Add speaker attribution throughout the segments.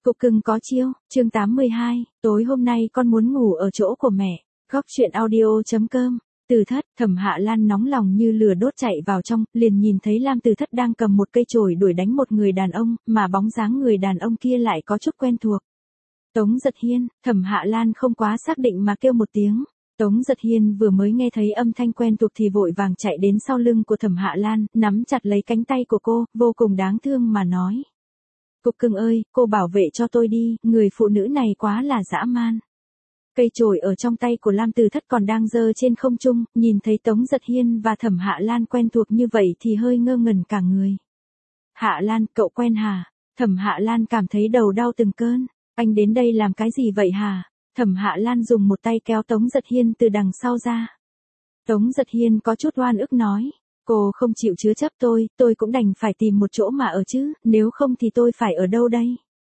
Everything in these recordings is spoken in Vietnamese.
Speaker 1: Cục cưng có chiêu, chương 82, tối hôm nay con muốn ngủ ở chỗ của mẹ. Góc chuyện audio.com. Từ Thất, Thẩm Hạ Lan nóng lòng như lửa đốt chạy vào trong, liền nhìn thấy Lam Từ Thất đang cầm một cây chổi đuổi đánh một người đàn ông, mà bóng dáng người đàn ông kia lại có chút quen thuộc. Tống Giật Hiên, Thẩm Hạ Lan không quá xác định mà kêu một tiếng. Tống Giật Hiên vừa mới nghe thấy âm thanh quen thuộc thì vội vàng chạy đến sau lưng của Thẩm Hạ Lan, nắm chặt lấy cánh tay của cô, vô cùng đáng thương mà nói. Cục cưng ơi, cô bảo vệ cho tôi đi, người phụ nữ này quá là dã man. Cây chổi ở trong tay của Lam Từ Thất còn đang giơ trên không trung, nhìn thấy Tống Giật Hiên và Thẩm Hạ Lan quen thuộc như vậy thì hơi ngơ ngẩn cả người. Hạ Lan, cậu quen hả? Thẩm Hạ Lan cảm thấy đầu đau từng cơn. Anh đến đây làm cái gì vậy hả? Thẩm Hạ Lan dùng một tay kéo Tống Giật Hiên từ đằng sau ra. Tống Giật Hiên có chút oan ức nói. Cô không chịu chứa chấp tôi cũng đành phải tìm một chỗ mà ở chứ, nếu không thì tôi phải ở đâu đây?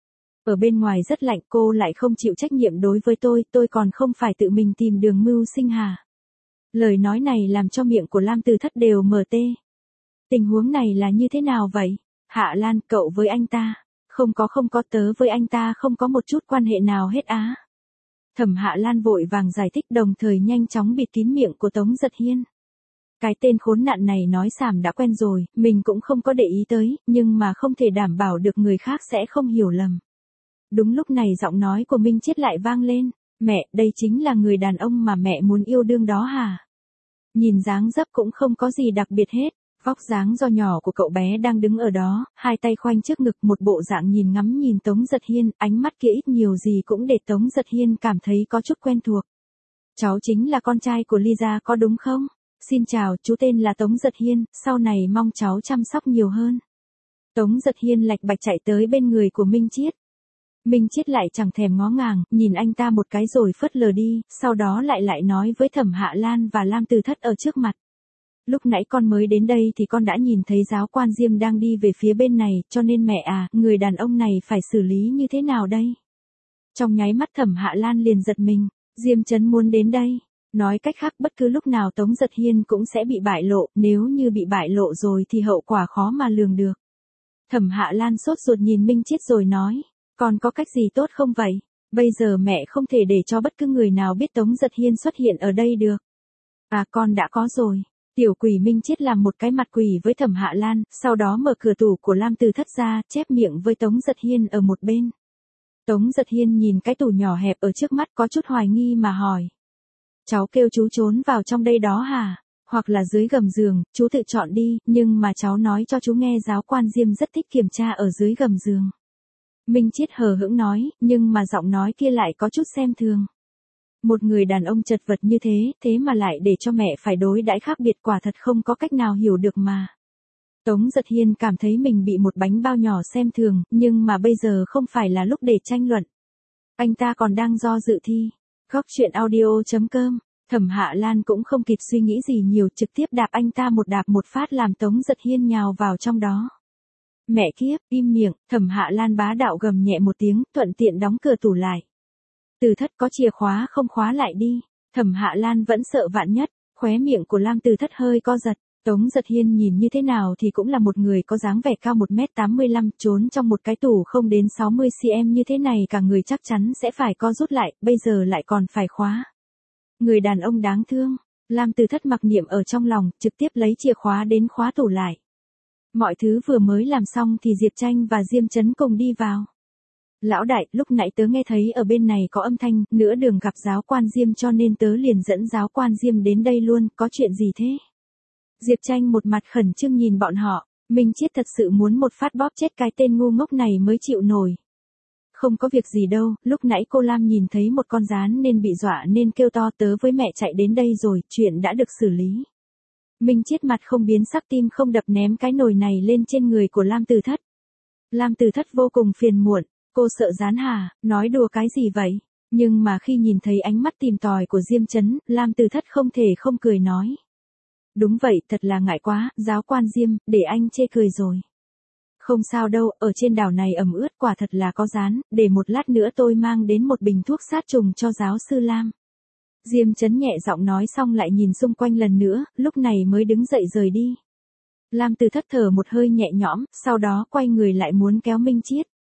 Speaker 1: Ở bên ngoài rất lạnh, cô lại không chịu trách nhiệm đối với tôi còn không phải tự mình tìm đường mưu sinh hả? Lời nói này làm cho miệng của Lam Từ Thất đều mở tê. Tình huống này là như thế nào vậy? Hạ Lan, cậu với anh ta? Không có, tớ với anh ta không có một chút quan hệ nào hết á. Thẩm Hạ Lan vội vàng giải thích, đồng thời nhanh chóng bịt kín miệng của Tống Giật Hiên. Cái tên khốn nạn này nói xàm đã quen rồi, mình cũng không có để ý tới, nhưng mà không thể đảm bảo được người khác sẽ không hiểu lầm. Đúng lúc này giọng nói của Minh Chiết lại vang lên, mẹ, đây chính là người đàn ông mà mẹ muốn yêu đương đó hả? Nhìn dáng dấp cũng không có gì đặc biệt hết, vóc dáng do nhỏ của cậu bé đang đứng ở đó, hai tay khoanh trước ngực, một bộ dạng nhìn Tống Giật Hiên, ánh mắt kia ít nhiều gì cũng để Tống Giật Hiên cảm thấy có chút quen thuộc. Cháu chính là con trai của Lisa có đúng không? Xin chào, chú tên là Tống Giật Hiên, sau này mong cháu chăm sóc nhiều hơn. Tống Giật Hiên lạch bạch chạy tới bên người của Minh Chiết. Minh Chiết lại chẳng thèm ngó ngàng, nhìn anh ta một cái rồi phớt lờ đi, sau đó lại nói với Thẩm Hạ Lan và Lam Từ Thất ở trước mặt. Lúc nãy con mới đến đây thì con đã nhìn thấy giáo quan Diêm đang đi về phía bên này, cho nên mẹ à, người đàn ông này phải xử lý như thế nào đây? Trong nháy mắt Thẩm Hạ Lan liền giật mình, Diêm Chấn muốn đến đây. Nói cách khác bất cứ lúc nào Tống Giật Hiên cũng sẽ bị bại lộ, nếu như bị bại lộ rồi thì hậu quả khó mà lường được. Thẩm Hạ Lan sốt ruột nhìn Minh Chiết rồi nói, còn có cách gì tốt không vậy? Bây giờ mẹ không thể để cho bất cứ người nào biết Tống Giật Hiên xuất hiện ở đây được. À, con đã có rồi. Tiểu quỷ Minh Chiết làm một cái mặt quỷ với Thẩm Hạ Lan, sau đó mở cửa tủ của Lam Từ Thất ra, chép miệng với Tống Giật Hiên ở một bên. Tống Giật Hiên nhìn cái tủ nhỏ hẹp ở trước mắt có chút hoài nghi mà hỏi. Cháu kêu chú trốn vào trong đây đó hả? Hoặc là dưới gầm giường, chú tự chọn đi, nhưng mà cháu nói cho chú nghe giáo quan Diêm rất thích kiểm tra ở dưới gầm giường. Minh Chiết hờ hững nói, nhưng mà giọng nói kia lại có chút xem thường. Một người đàn ông chật vật như thế mà lại để cho mẹ phải đối đãi khác biệt, quả thật không có cách nào hiểu được mà. Tống Giật Hiên cảm thấy mình bị một bánh bao nhỏ xem thường, nhưng mà bây giờ không phải là lúc để tranh luận. Anh ta còn đang do dự thi. Góc chuyện audio.com. Thẩm Hạ Lan cũng không kịp suy nghĩ gì nhiều, trực tiếp đạp anh ta một phát làm Tống Giật Hiên nhào vào trong đó. Mẹ kiếp, im miệng, Thẩm Hạ Lan bá đạo gầm nhẹ một tiếng, thuận tiện đóng cửa tủ lại. Từ Thất, có chìa khóa không khóa lại đi. Thẩm Hạ Lan vẫn sợ vạn nhất, khóe miệng của Lam Từ Thất hơi co giật. Tống Giật Hiên nhìn như thế nào thì cũng là một người có dáng vẻ cao 1m85, trốn trong một cái tủ không đến 60cm như thế này cả người chắc chắn sẽ phải co rút lại, bây giờ lại còn phải khóa. Người đàn ông đáng thương. Lam Từ Thất mặc niệm ở trong lòng, trực tiếp lấy chìa khóa đến khóa tủ lại. Mọi thứ vừa mới làm xong thì Diệp Tranh và Diêm Chấn cùng đi vào. Lão đại, lúc nãy tớ nghe thấy ở bên này có âm thanh, nửa đường gặp giáo quan Diêm cho nên tớ liền dẫn giáo quan Diêm đến đây luôn, có chuyện gì thế? Diệp Tranh một mặt khẩn trương nhìn bọn họ, Minh Chiết thật sự muốn một phát bóp chết cái tên ngu ngốc này mới chịu nổi. Không có việc gì đâu, lúc nãy cô Lam nhìn thấy một con gián nên bị dọa nên kêu to, tớ với mẹ chạy đến đây rồi, chuyện đã được xử lý. Minh Chiết mặt không biến sắc, tim không đập, ném cái nồi này lên trên người của Lam Từ Thất. Lam Từ Thất vô cùng phiền muộn, cô sợ gián hả, nói đùa cái gì vậy? Nhưng mà khi nhìn thấy ánh mắt tìm tòi của Diêm Chấn, Lam Từ Thất không thể không cười nói. Đúng vậy, thật là ngại quá, giáo quan Diêm, để anh chê cười rồi. Không sao đâu, ở trên đảo này ẩm ướt, quả thật là có gián, để một lát nữa tôi mang đến một bình thuốc sát trùng cho giáo sư Lam. Diêm Chấn nhẹ giọng nói xong lại nhìn xung quanh lần nữa, lúc này mới đứng dậy rời đi. Lam Từ Thất thở một hơi nhẹ nhõm, sau đó quay người lại muốn kéo Minh Chiết.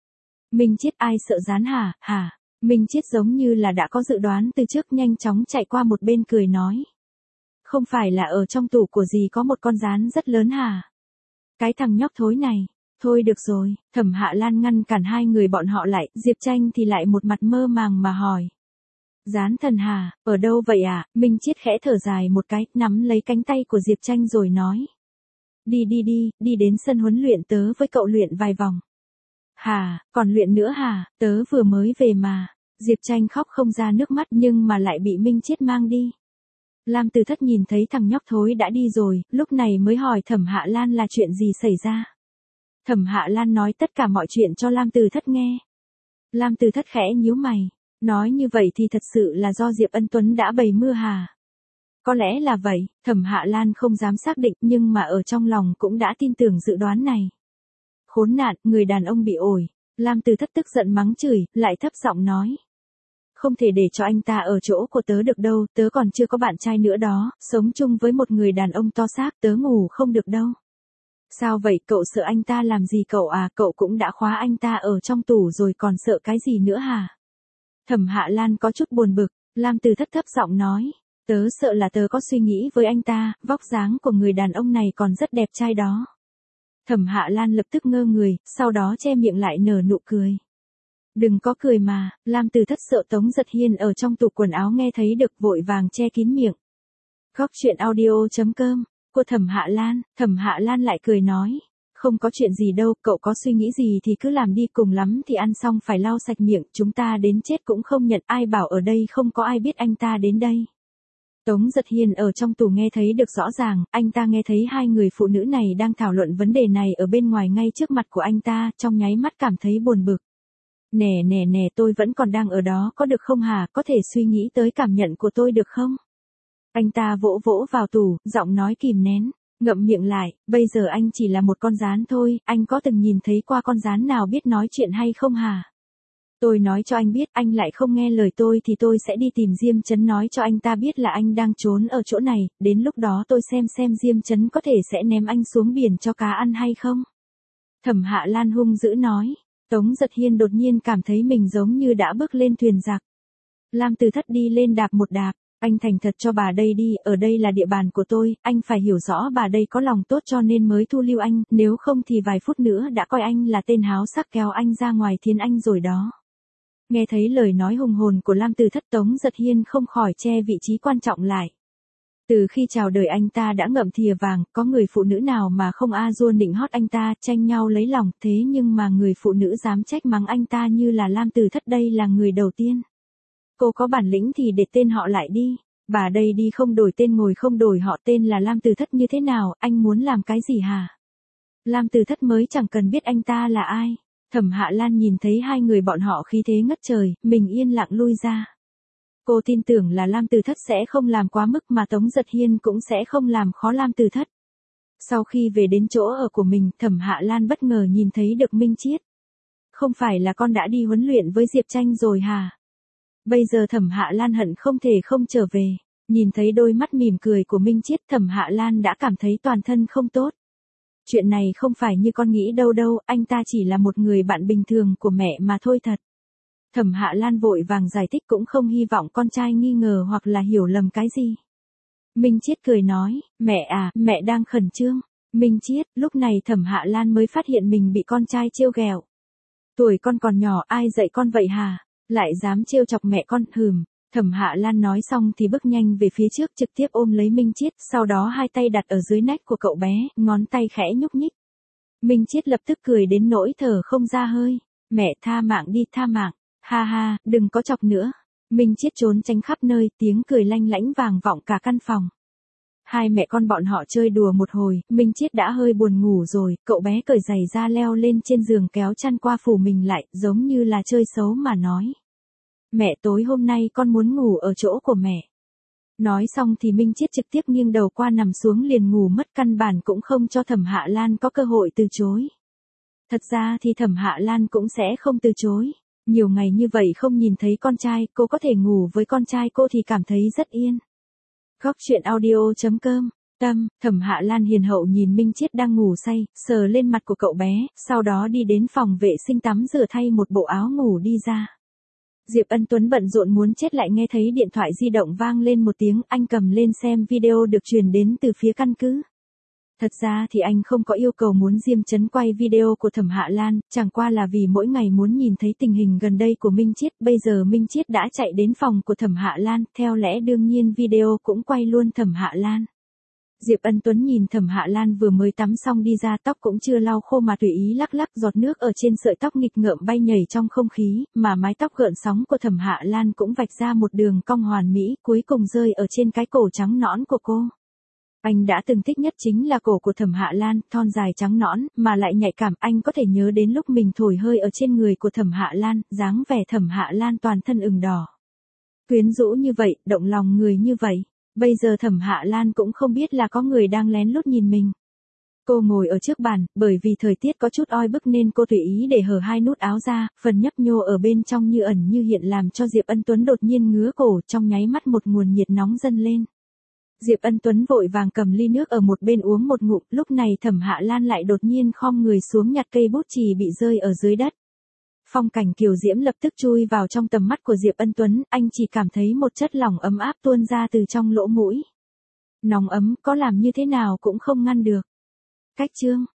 Speaker 1: Minh Chiết ai sợ rán hả, hả? Minh Chiết giống như là đã có dự đoán từ trước nhanh chóng chạy qua một bên cười nói. Không phải là ở trong tủ của dì có một con rán rất lớn hả? Cái thằng nhóc thối này. Thôi được rồi, Thẩm Hạ Lan ngăn cản hai người bọn họ lại, Diệp Tranh thì lại một mặt mơ màng mà hỏi. Gián thần hả, ở đâu vậy à? Minh Chiết khẽ thở dài một cái, nắm lấy cánh tay của Diệp Tranh rồi nói. Đi đến sân huấn luyện tớ với cậu luyện vài vòng. Hà, còn luyện nữa hả, tớ vừa mới về mà. Diệp Tranh khóc không ra nước mắt nhưng mà lại bị Minh Chiết mang đi. Lam Từ Thất nhìn thấy thằng nhóc thối đã đi rồi, lúc này mới hỏi Thẩm Hạ Lan là chuyện gì xảy ra. Thẩm Hạ Lan nói tất cả mọi chuyện cho Lam Từ Thất nghe. Lam Từ Thất khẽ nhíu mày, nói như vậy thì thật sự là do Diệp Ân Tuấn đã bày mưu hả? Có lẽ là vậy, Thẩm Hạ Lan không dám xác định nhưng mà ở trong lòng cũng đã tin tưởng dự đoán này. Khốn nạn, người đàn ông bị ổi. Lam Từ Thất tức giận mắng chửi, lại thấp giọng nói. Không thể để cho anh ta ở chỗ của tớ được đâu, tớ còn chưa có bạn trai nữa đó, sống chung với một người đàn ông to xác tớ ngủ không được đâu. Sao vậy, cậu sợ anh ta làm gì cậu à, cậu cũng đã khóa anh ta ở trong tủ rồi còn sợ cái gì nữa hả? Thẩm Hạ Lan có chút buồn bực, Lam Từ Thất thấp giọng nói. Tớ sợ là tớ có suy nghĩ với anh ta, vóc dáng của người đàn ông này còn rất đẹp trai đó. Thẩm Hạ Lan lập tức ngơ người, sau đó che miệng lại nở nụ cười. Đừng có cười mà, Lam Từ Thất sợ Tống Giật Hiên ở trong tủ quần áo nghe thấy được vội vàng che kín miệng. Góc truyện audio.com, của Thẩm Hạ Lan lại cười nói. Không có chuyện gì đâu, cậu có suy nghĩ gì thì cứ làm đi, cùng lắm thì ăn xong phải lau sạch miệng, chúng ta đến chết cũng không nhận, ai bảo ở đây không có ai biết anh ta đến đây. Tống Giật Hiên ở trong tủ nghe thấy được rõ ràng, anh ta nghe thấy hai người phụ nữ này đang thảo luận vấn đề này ở bên ngoài ngay trước mặt của anh ta, trong nháy mắt cảm thấy buồn bực. Nè, tôi vẫn còn đang ở đó có được không hả, có thể suy nghĩ tới cảm nhận của tôi được không? Anh ta vỗ vỗ vào tủ, giọng nói kìm nén, ngậm miệng lại, bây giờ anh chỉ là một con gián thôi, anh có từng nhìn thấy qua con gián nào biết nói chuyện hay không hả? Tôi nói cho anh biết, anh lại không nghe lời tôi thì tôi sẽ đi tìm Diêm Chấn nói cho anh ta biết là anh đang trốn ở chỗ này, đến lúc đó tôi xem Diêm Chấn có thể sẽ ném anh xuống biển cho cá ăn hay không? Thẩm Hạ Lan hung dữ nói. Tống Giật Hiên đột nhiên cảm thấy mình giống như đã bước lên thuyền giặc. Lam Từ Thất đi lên đạp một đạp, anh thành thật cho bà đây đi, ở đây là địa bàn của tôi, anh phải hiểu rõ bà đây có lòng tốt cho nên mới thu lưu anh, nếu không thì vài phút nữa đã coi anh là tên háo sắc kéo anh ra ngoài thiên anh rồi đó. Nghe thấy lời nói hùng hồn của Lam Từ Thất, Tống Giật Hiên không khỏi che vị trí quan trọng lại. Từ khi chào đời anh ta đã ngậm thìa vàng, có người phụ nữ nào mà không dua nịnh hót anh ta, tranh nhau lấy lòng, thế nhưng mà người phụ nữ dám trách mắng anh ta như là Lam Từ Thất đây là người đầu tiên. Cô có bản lĩnh thì để tên họ lại đi, bà đây đi không đổi tên ngồi không đổi họ, tên là Lam Từ Thất như thế nào, anh muốn làm cái gì hả? Lam Từ Thất mới chẳng cần biết anh ta là ai. Thẩm Hạ Lan nhìn thấy hai người bọn họ khí thế ngất trời, mình yên lặng lui ra. Cô tin tưởng là Lam Từ Thất sẽ không làm quá mức mà Tống Giật Hiên cũng sẽ không làm khó Lam Từ Thất. Sau khi về đến chỗ ở của mình, Thẩm Hạ Lan bất ngờ nhìn thấy được Minh Chiết. Không phải là con đã đi huấn luyện với Diệp Tranh rồi hả? Bây giờ Thẩm Hạ Lan hận không thể không trở về. Nhìn thấy đôi mắt mỉm cười của Minh Chiết, Thẩm Hạ Lan đã cảm thấy toàn thân không tốt. Chuyện này không phải như con nghĩ đâu, anh ta chỉ là một người bạn bình thường của mẹ mà thôi thật. Thẩm Hạ Lan vội vàng giải thích cũng không hy vọng con trai nghi ngờ hoặc là hiểu lầm cái gì. Minh Chiết cười nói, mẹ à, mẹ đang khẩn trương. Minh Chiết, lúc này Thẩm Hạ Lan mới phát hiện mình bị con trai trêu ghẹo. Tuổi con còn nhỏ, ai dạy con vậy hả? Lại dám trêu chọc mẹ con, Thẩm Hạ Lan nói xong thì bước nhanh về phía trước trực tiếp ôm lấy Minh Chiết, sau đó hai tay đặt ở dưới nách của cậu bé, ngón tay khẽ nhúc nhích. Minh Chiết lập tức cười đến nỗi thở không ra hơi. Mẹ tha mạng đi, tha mạng. Ha ha, đừng có chọc nữa. Minh Chiết trốn tránh khắp nơi, tiếng cười lanh lảnh vang vọng cả căn phòng. Hai mẹ con bọn họ chơi đùa một hồi, Minh Chiết đã hơi buồn ngủ rồi, cậu bé cởi giày ra leo lên trên giường kéo chăn qua phủ mình lại, giống như là chơi xấu mà nói. Mẹ, tối hôm nay con muốn ngủ ở chỗ của mẹ. Nói xong thì Minh Chiết trực tiếp nghiêng đầu qua nằm xuống liền ngủ mất, căn bản cũng không cho Thẩm Hạ Lan có cơ hội từ chối. Thật ra thì Thẩm Hạ Lan cũng sẽ không từ chối. Nhiều ngày như vậy không nhìn thấy con trai, cô có thể ngủ với con trai cô thì cảm thấy rất yên. Góc truyện audio.com Thẩm Hạ Lan hiền hậu nhìn Minh Chiết đang ngủ say, sờ lên mặt của cậu bé, sau đó đi đến phòng vệ sinh tắm rửa thay một bộ áo ngủ đi ra. Diệp Ân Tuấn bận rộn muốn chết lại nghe thấy điện thoại di động vang lên một tiếng, anh cầm lên xem video được truyền đến từ phía căn cứ. Thật ra thì anh không có yêu cầu muốn Diêm Chấn quay video của Thẩm Hạ Lan, chẳng qua là vì mỗi ngày muốn nhìn thấy tình hình gần đây của Minh Chiết, bây giờ Minh Chiết đã chạy đến phòng của Thẩm Hạ Lan, theo lẽ đương nhiên video cũng quay luôn Thẩm Hạ Lan. Diệp Ân Tuấn nhìn Thẩm Hạ Lan vừa mới tắm xong đi ra, tóc cũng chưa lau khô mà tùy ý lắc lắc, giọt nước ở trên sợi tóc nghịch ngợm bay nhảy trong không khí, mà mái tóc gợn sóng của Thẩm Hạ Lan cũng vạch ra một đường cong hoàn mỹ, cuối cùng rơi ở trên cái cổ trắng nõn của cô. Anh đã từng thích nhất chính là cổ của Thẩm Hạ Lan, thon dài trắng nõn, mà lại nhạy cảm, anh có thể nhớ đến lúc mình thổi hơi ở trên người của Thẩm Hạ Lan, dáng vẻ Thẩm Hạ Lan toàn thân ửng đỏ. Quyến rũ như vậy, động lòng người như vậy. Bây giờ Thẩm Hạ Lan cũng không biết là có người đang lén lút nhìn mình. Cô ngồi ở trước bàn, bởi vì thời tiết có chút oi bức nên cô tùy ý để hở hai nút áo ra, phần nhấp nhô ở bên trong như ẩn như hiện làm cho Diệp Ân Tuấn đột nhiên ngứa cổ, trong nháy mắt một nguồn nhiệt nóng dâng lên. Diệp Ân Tuấn vội vàng cầm ly nước ở một bên uống một ngụm, lúc này Thẩm Hạ Lan lại đột nhiên khom người xuống nhặt cây bút chì bị rơi ở dưới đất. Phong cảnh kiều diễm lập tức chui vào trong tầm mắt của Diệp Ân Tuấn, anh chỉ cảm thấy một chất lỏng ấm áp tuôn ra từ trong lỗ mũi. Nóng ấm, có làm như thế nào cũng không ngăn được. Cách chương